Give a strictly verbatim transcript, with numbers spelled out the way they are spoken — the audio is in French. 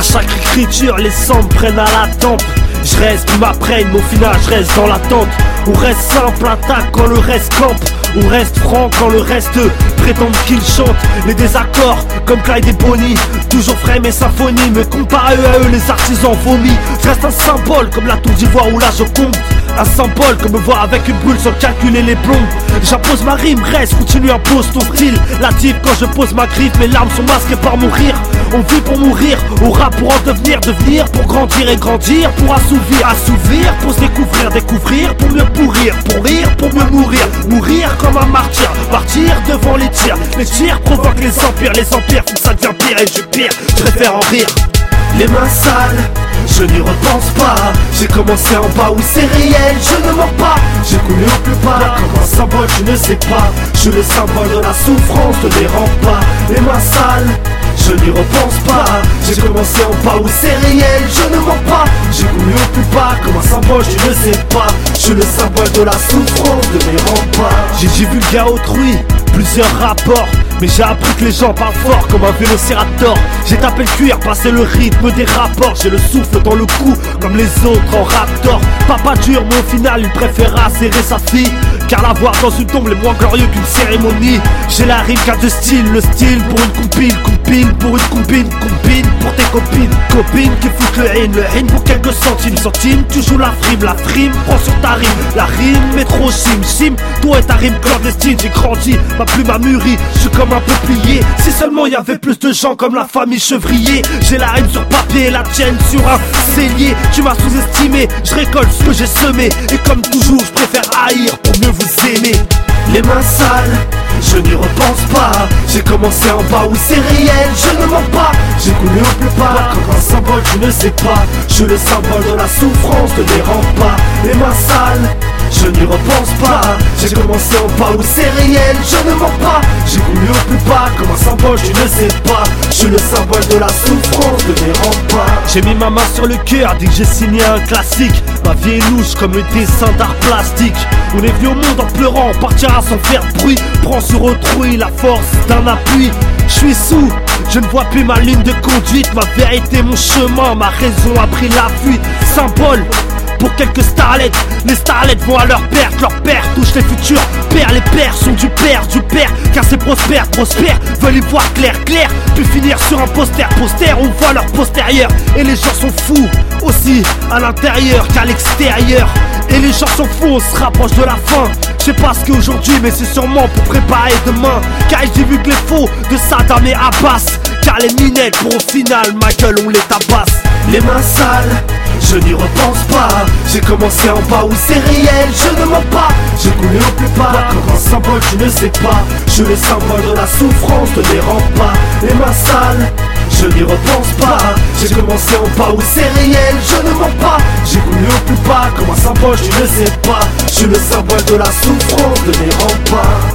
chaque écriture, les cendres prennent à la tempe. Je reste, ils m'apprennent, mais au final je reste dans l'attente. On reste simple, attaque quand le reste campe. On reste franc quand le reste prétendent qu'ils chantent. Les désaccords comme Clyde et Bonnie, toujours frais mes symphonies. Mais comparé à eux, les artisans vomis. Je reste un symbole comme la tour d'ivoire ou la Joconde. Un symbole comme me voir avec une brûle sans calculer les plombs. J'impose ma rime, reste, continue, impose ton style. La type quand je pose ma griffe, mes larmes sont masquées par mon rire. On vit pour mourir, au rap pour en devenir, devenir pour grandir et grandir, pour assouvir, assouvir, pour se découvrir, découvrir, pour mieux pourrir, pour rire, pour mieux mourir, mourir comme un martyr, partir devant les tirs. Les tirs provoquent les empires, les empires font que ça devient pire et je pire, je préfère en rire. Les mains sales, je n'y repense pas. J'ai commencé en bas où c'est réel, je ne mens pas. J'ai coulé au plus bas, comme un symbole, je ne sais pas. Je suis le symbole de la souffrance, ne dérange pas. Les mains sales, je n'y repense pas. J'ai commencé en bas où c'est réel, je ne mens pas. J'ai coulé au plus bas, comme un symbole, je ne sais pas. Je suis le symbole de la souffrance, de mes remparts. J'ai divulgué à autrui plusieurs rapports, mais j'ai appris que les gens parlent fort comme un vélociraptor. J'ai tapé le cuir, passé le rythme des rapports. J'ai le souffle dans le cou comme les autres en raptor. Papa dur mais au final il préféra serrer sa fille, car la voir dans une tombe est moins glorieux qu'une cérémonie. J'ai la rime qu'a de style, le style pour une compile, compile pour une combine, combine pour tes copines, copines qui foutent le haine, le haine pour quelques centimes, centimes. Tu joues la frime, la frime prends sur ta rime, la rime est trop chim, chim. Toi et ta rime clandestine, j'ai grandi, ma plume a mûri, je suis comme un peuplier. Si seulement il y avait plus de gens comme la famille Chevrier. J'ai la rime sur papier, la tienne sur un cellier. Tu m'as sous-estimé, je récolte ce que j'ai semé. Et comme toujours, je préfère haïr pour mieux vous aimer. Les mains sales, je n'y repense pas. J'ai commencé en bas où c'est réel, je ne mens pas. J'ai coulé au plus bas, comme un symbole, je ne sais pas. Je suis le symbole de la souffrance, ne dérange pas. Les mains sales, je n'y repense pas. J'ai commencé en bas où c'est réel, je ne mens pas. J'ai coulé au plus bas, comme un symbole, je ne sais pas. Je suis le symbole de la souffrance, de mes remparts. J'ai mis ma main sur le cœur, dès que j'ai signé un classique. Ma vie est louche comme le dessin d'art plastique. On est venu au monde en pleurant, on partira sans faire bruit. Prends sur autrui la force d'un appui. Je suis sous, je ne vois plus ma ligne de conduite. Ma vérité, mon chemin, ma raison a pris la fuite. Symbole pour quelques starlets, les starlets vont à leur perte, leur père touche les futurs pères, les pères sont du père, du père, car c'est prospère, prospère, veulent y voir clair, clair, puis finir sur un poster, poster, on voit leur postérieur, et les gens sont fous, aussi à l'intérieur qu'à l'extérieur, et les gens sont fous, on se rapproche de la fin, je sais pas ce qu'aujourd'hui, mais c'est sûrement pour préparer demain, car ils divulguent les faux de Saddam et Abbas, car les minettes pour au final, ma gueule on les tabasse. Les mains sales, je n'y repense pas. J'ai commencé en bas où c'est réel, je ne mens pas. J'ai coulé au plus bas, comme un symbole, je ne sais pas. Je suis le symbole de la souffrance, ne dérange pas. Les mains sales, je n'y repense pas. J'ai commencé en bas où c'est réel, je ne mens pas. J'ai coulé au plus bas, comme un symbole, je ne sais pas. Je suis le symbole de la souffrance, de mes remparts.